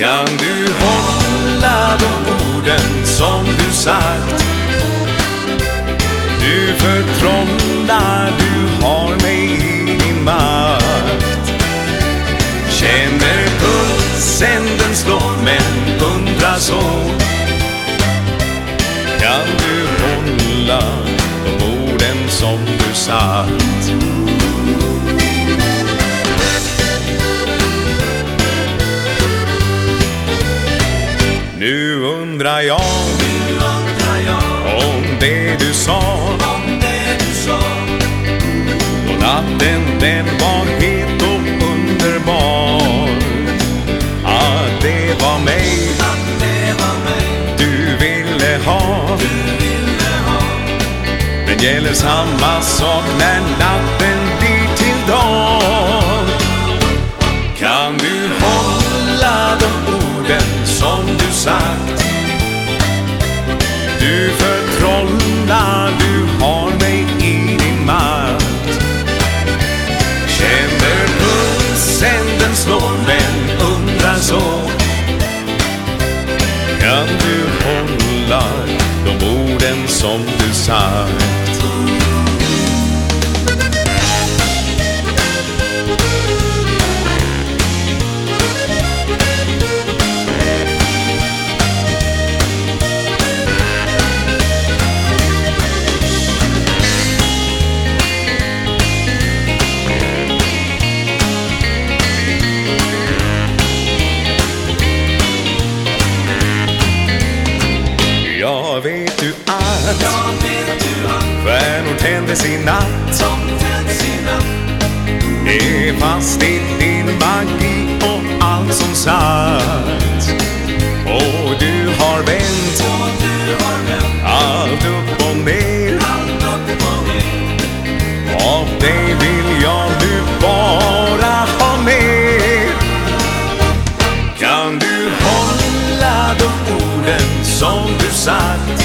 Kan du hålla de orden som du sagt? Du förtrollar, du har mig i din makt. Känner pulsen den slår men undrar så. Kan du hålla de orden som du sagt? Nu undrar jag om det du sa. Då natten den var het och underbar. Att det var mig du ville ha. Men gäller samma sak när natten blir till dag. Kan du hålla de orden som du sagt? Du förtrollar, du har mig i din makt. Känner pulsen den slår men undrar så. Kan du hålla de orden som du sagt? Jag vet du att stjärnor tändes i natt. Är fast i din magi och allt som sagt. Och du har vänt allt upp och ner. Av dig vill jag nu bara ha mer. Kan du hålla de orden som du sagt?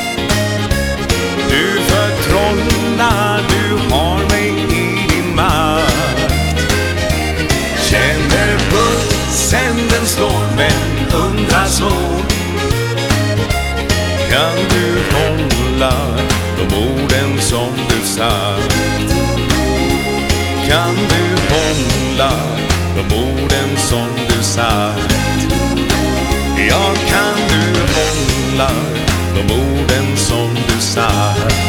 Du förtrollar, du har mig i din makt. Känner pulsen den slår men undrar så. Kan du hålla de orden som du sagt? Kan du hålla de orden som du sagt? Ja, kan du hålla de orden som du sagt?